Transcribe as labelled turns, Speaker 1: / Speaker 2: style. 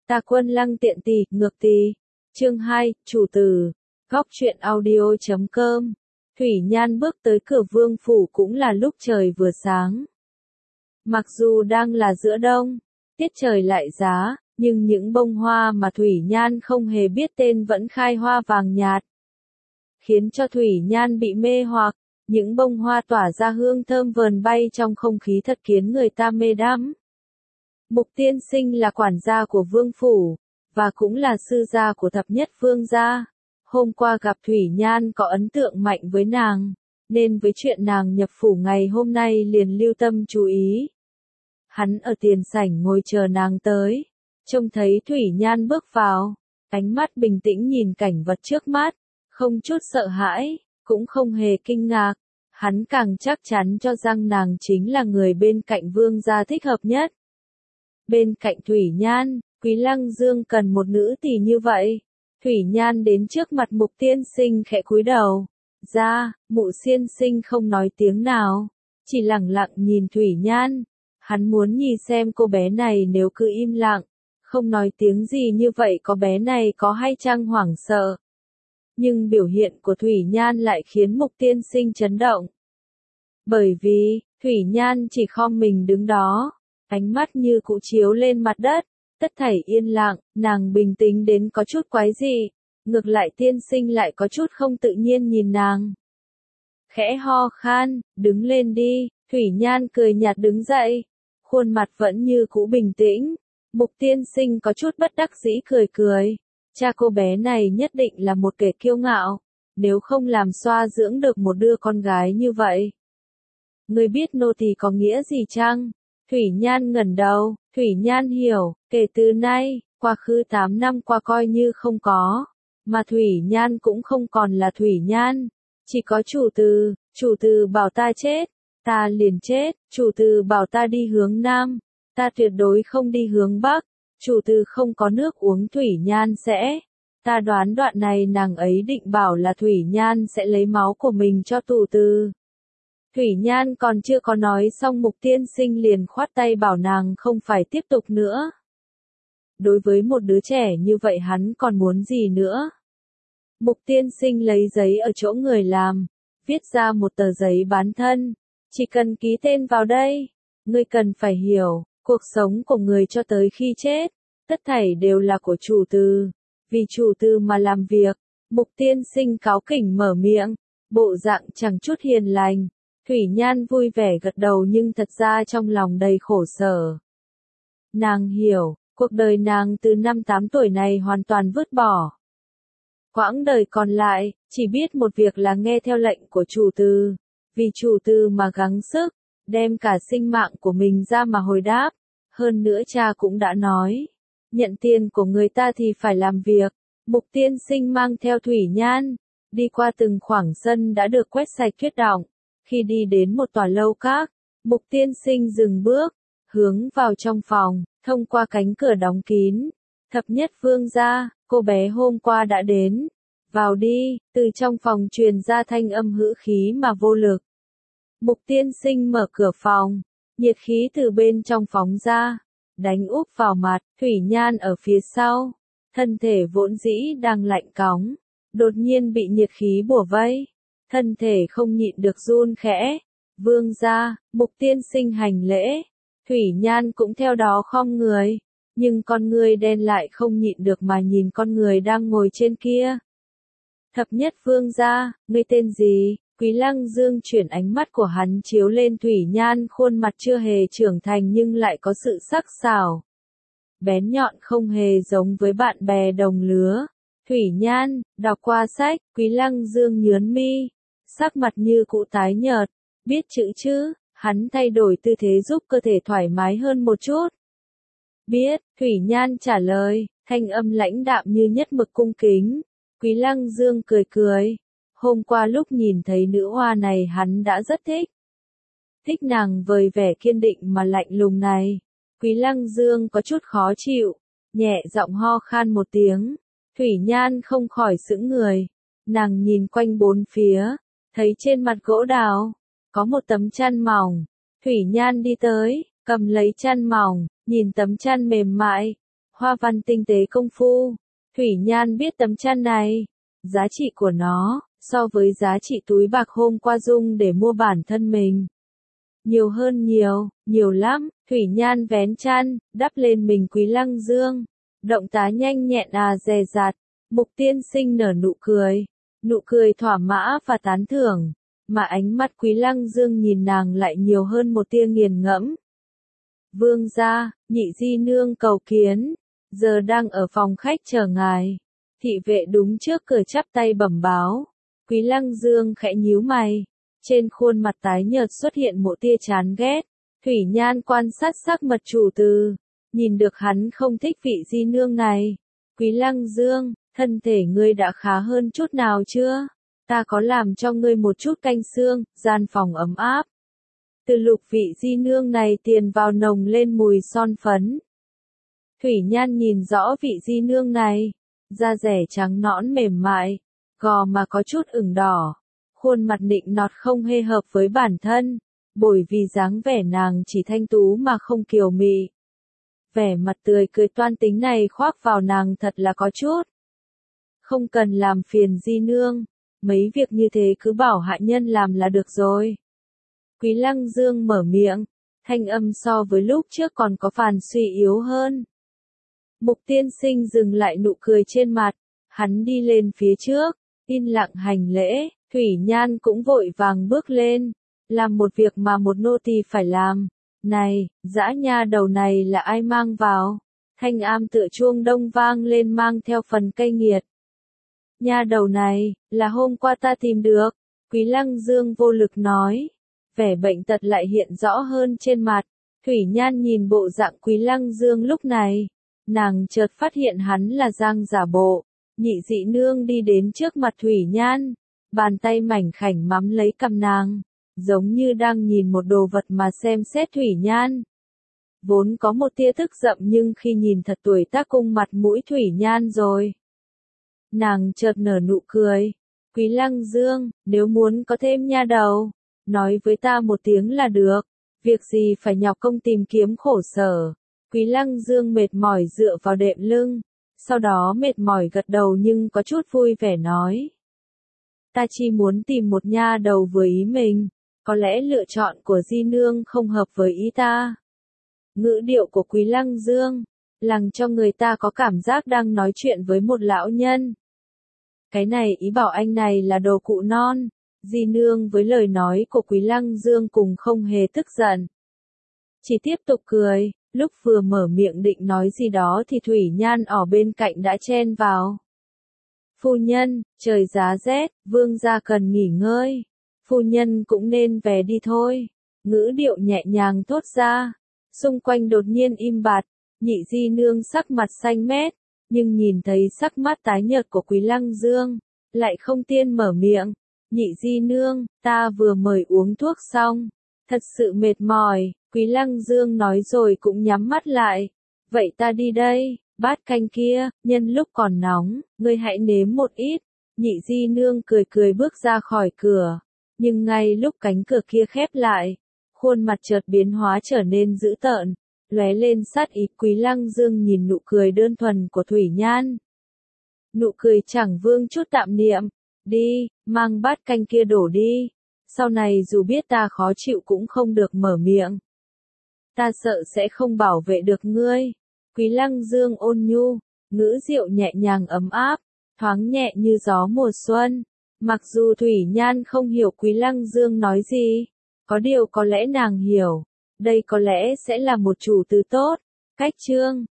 Speaker 1: Ta Quân Lăng tiện tỳ, ngược tỳ. Chương 2, chủ từ. Góc truyện audio.com. Thủy Nhan bước tới cửa vương phủ cũng là lúc trời vừa sáng. Mặc dù đang là giữa đông, tiết trời lại giá, nhưng những bông hoa mà Thủy Nhan không hề biết tên vẫn khai hoa vàng nhạt, khiến cho Thủy Nhan bị mê hoặc. Những bông hoa tỏa ra hương thơm vờn bay trong không khí thật khiến người ta mê đắm. Mục Tiên Sinh là quản gia của vương phủ, và cũng là sư gia của thập nhất vương gia. Hôm qua gặp Thủy Nhan có ấn tượng mạnh với nàng, nên với chuyện nàng nhập phủ ngày hôm nay liền lưu tâm chú ý. Hắn ở tiền sảnh ngồi chờ nàng tới, trông thấy Thủy Nhan bước vào, ánh mắt bình tĩnh nhìn cảnh vật trước mắt, không chút sợ hãi, cũng không hề kinh ngạc. Hắn càng chắc chắn cho rằng nàng chính là người bên cạnh vương gia thích hợp nhất. Bên cạnh Thủy Nhan, Quý Lăng Dương cần một nữ tỳ như vậy. Thủy Nhan đến trước mặt Mục Tiên Sinh khẽ cúi đầu. Ra, Mụ Tiên Sinh không nói tiếng nào, chỉ lặng lặng nhìn Thủy Nhan. Hắn muốn nhìn xem cô bé này nếu cứ im lặng, không nói tiếng gì như vậy có bé này có hay chăng hoảng sợ. Nhưng biểu hiện của Thủy Nhan lại khiến Mục Tiên Sinh chấn động. Bởi vì, Thủy Nhan chỉ khom mình đứng đó, ánh mắt như cụ chiếu lên mặt đất, tất thảy yên lặng, nàng bình tĩnh đến có chút quái dị, ngược lại Tiên Sinh lại có chút không tự nhiên nhìn nàng. Khẽ ho khan, đứng lên đi, Thủy Nhan cười nhạt đứng dậy, khuôn mặt vẫn như cũ bình tĩnh. Mục Tiên Sinh có chút bất đắc dĩ cười cười. Cha cô bé này nhất định là một kẻ kiêu ngạo, nếu không làm xoa dưỡng được một đứa con gái như vậy. Ngươi biết nô tỳ có nghĩa gì chăng? Thủy Nhan ngẩng đầu, Thủy Nhan hiểu, kể từ nay, quá khứ 8 năm qua coi như không có, mà Thủy Nhan cũng không còn là Thủy Nhan, chỉ có chủ từ bảo ta chết, ta liền chết, chủ từ bảo ta đi hướng Nam, ta tuyệt đối không đi hướng Bắc. Chủ từ không có nước uống Thủy Nhan sẽ. Ta đoán đoạn này nàng ấy định bảo là Thủy Nhan sẽ lấy máu của mình cho chủ từ. Thủy Nhan còn chưa có nói xong Mục Tiên Sinh liền khoát tay bảo nàng không phải tiếp tục nữa. Đối với một đứa trẻ như vậy hắn còn muốn gì nữa? Mục Tiên Sinh lấy giấy ở chỗ người làm, viết ra một tờ giấy bán thân. Chỉ cần ký tên vào đây, ngươi cần phải hiểu. Cuộc sống của người cho tới khi chết, tất thảy đều là của chủ từ, vì chủ từ mà làm việc. Mục Tiên Sinh cáu kỉnh mở miệng, bộ dạng chẳng chút hiền lành. Thủy Nhan vui vẻ gật đầu nhưng thật ra trong lòng đầy khổ sở. Nàng hiểu, cuộc đời nàng từ năm 8 tuổi này hoàn toàn vứt bỏ. Quãng đời còn lại, chỉ biết một việc là nghe theo lệnh của chủ từ, vì chủ từ mà gắng sức, đem cả sinh mạng của mình ra mà hồi đáp. Hơn nữa cha cũng đã nói, nhận tiền của người ta thì phải làm việc. Mục Tiên Sinh mang theo Thủy Nhan, đi qua từng khoảng sân đã được quét sạch tuyết đọng. Khi đi đến một tòa lâu các, Mục Tiên Sinh dừng bước, hướng vào trong phòng, thông qua cánh cửa đóng kín. Thập nhất vương gia, cô bé hôm qua đã đến. Vào đi, từ trong phòng truyền ra thanh âm hữu khí mà vô lực. Mục Tiên Sinh mở cửa phòng. Nhiệt khí từ bên trong phóng ra, đánh úp vào mặt. Thủy Nhan ở phía sau, thân thể vốn dĩ đang lạnh cóng, đột nhiên bị nhiệt khí bủa vây, thân thể không nhịn được run khẽ. Vương gia, Mục Tiên Sinh hành lễ, Thủy Nhan cũng theo đó khom người, nhưng con người đen lại không nhịn được mà nhìn con người đang ngồi trên kia. Thập nhất vương gia, ngươi tên gì? Quý Lăng Dương chuyển ánh mắt của hắn chiếu lên Thủy Nhan, khuôn mặt chưa hề trưởng thành nhưng lại có sự sắc sảo. Bén nhọn không hề giống với bạn bè đồng lứa. Thủy Nhan, đọc qua sách, Quý Lăng Dương nhướng mi, sắc mặt như cũ tái nhợt, biết chữ chứ, hắn thay đổi tư thế giúp cơ thể thoải mái hơn một chút. Biết, Thủy Nhan trả lời, thanh âm lãnh đạm như nhất mực cung kính. Quý Lăng Dương cười cười. Hôm qua lúc nhìn thấy nữ hoa này hắn đã rất thích. Thích nàng vời vẻ kiên định mà lạnh lùng này. Quý Lăng Dương có chút khó chịu, nhẹ giọng ho khan một tiếng. Thủy Nhan không khỏi sững người. Nàng nhìn quanh bốn phía, thấy trên mặt gỗ đào, có một tấm chăn mỏng. Thủy Nhan đi tới, cầm lấy chăn mỏng, nhìn tấm chăn mềm mại, hoa văn tinh tế công phu. Thủy Nhan biết tấm chăn này, giá trị của nó, so với giá trị túi bạc hôm qua dùng để mua bản thân mình. Nhiều hơn nhiều lắm. Thủy Nhan vén chăn, đắp lên mình Quý Lăng Dương. Động tác nhanh nhẹn dè dặt. Mục tiên sinh nở nụ cười thỏa mãn và tán thưởng, mà ánh mắt Quý Lăng Dương nhìn nàng lại nhiều hơn một tia nghiền ngẫm. Vương gia, nhị di nương cầu kiến, giờ đang ở phòng khách chờ ngài. Thị vệ đúng trước cửa chắp tay bẩm báo. Quý Lăng Dương khẽ nhíu mày, trên khuôn mặt tái nhợt xuất hiện một tia chán ghét. Thủy Nhan quan sát sắc mặt chủ tử, nhìn được hắn không thích vị di nương này. Quý Lăng Dương, thân thể ngươi đã khá hơn chút nào chưa? Ta có làm cho ngươi một chút canh xương, gian phòng ấm áp. Từ lúc vị di nương này tiền vào nồng lên mùi son phấn. Thủy Nhan nhìn rõ vị di nương này, da dẻ trắng nõn mềm mại, gò mà có chút ửng đỏ, khuôn mặt nịnh nọt không hề hợp với bản thân, bởi vì dáng vẻ nàng chỉ thanh tú mà không kiều mị. Vẻ mặt tươi cười toan tính này khoác vào nàng thật là có chút. Không cần làm phiền di nương, mấy việc như thế cứ bảo hạ nhân làm là được rồi. Quý Lăng Dương mở miệng, thanh âm so với lúc trước còn có phần suy yếu hơn. Mục tiên sinh dừng lại nụ cười trên mặt, hắn đi lên phía trước, yên lặng hành lễ. Thủy Nhan cũng vội vàng bước lên, làm một việc mà một nô tỳ phải làm. Này, dã nha đầu này là ai mang vào? Thanh âm tựa chuông đông vang lên mang theo phần cay nghiệt. Nha đầu này, là hôm qua ta tìm được. Quý Lăng Dương vô lực nói. Vẻ bệnh tật lại hiện rõ hơn trên mặt. Thủy Nhan nhìn bộ dạng Quý Lăng Dương lúc này. Nàng chợt phát hiện hắn là Giang giả bộ. Nhị dị nương đi đến trước mặt Thủy Nhan. Bàn tay mảnh khảnh mắm lấy cằm nàng. Giống như đang nhìn một đồ vật mà xem xét Thủy Nhan. Vốn có một tia tức giận nhưng khi nhìn thật tuổi tác cung mặt mũi Thủy Nhan rồi. Nàng chợt nở nụ cười. Quý Lăng Dương, nếu muốn có thêm nha đầu, nói với ta một tiếng là được. Việc gì phải nhọc công tìm kiếm khổ sở. Quý Lăng Dương mệt mỏi dựa vào đệm lưng. Sau đó mệt mỏi gật đầu nhưng có chút vui vẻ nói. Ta chỉ muốn tìm một nha đầu vừa ý mình. Có lẽ lựa chọn của di nương không hợp với ý ta. Ngữ điệu của Quý Lăng Dương, làm cho người ta có cảm giác đang nói chuyện với một lão nhân. Cái này ý bảo anh này là đồ cụ non. Di nương với lời nói của Quý Lăng Dương cùng không hề tức giận. Chỉ tiếp tục cười, lúc vừa mở miệng định nói gì đó thì Thủy Nhan ở bên cạnh đã chen vào. Phu nhân, trời giá rét, vương gia cần nghỉ ngơi. Phu nhân cũng nên về đi thôi. Ngữ điệu nhẹ nhàng thốt ra. Xung quanh đột nhiên im bặt. Nhị di nương sắc mặt xanh mét. Nhưng nhìn thấy sắc mắt tái nhợt của Quý Lăng Dương. Lại không tiên mở miệng. Nhị di nương, ta vừa mời uống thuốc xong. Thật sự mệt mỏi. Quý Lăng Dương nói rồi cũng nhắm mắt lại. Vậy ta đi đây. Bát canh kia, nhân lúc còn nóng, ngươi hãy nếm một ít. Nhị di nương cười cười bước ra khỏi cửa. Nhưng ngay lúc cánh cửa kia khép lại, khuôn mặt chợt biến hóa trở nên dữ tợn, lóe lên sát ý. Quý Lăng Dương nhìn nụ cười đơn thuần của Thủy Nhan. Nụ cười chẳng vương chút tạm niệm. Đi, mang bát canh kia đổ đi. Sau này dù biết ta khó chịu cũng không được mở miệng. Ta sợ sẽ không bảo vệ được ngươi. Quý Lăng Dương ôn nhu, ngữ diệu nhẹ nhàng ấm áp, thoáng nhẹ như gió mùa xuân. Mặc dù Thủy Nhan không hiểu Quý Lăng Dương nói gì, có điều có lẽ nàng hiểu, đây có lẽ sẽ là một chủ từ tốt. Cách chương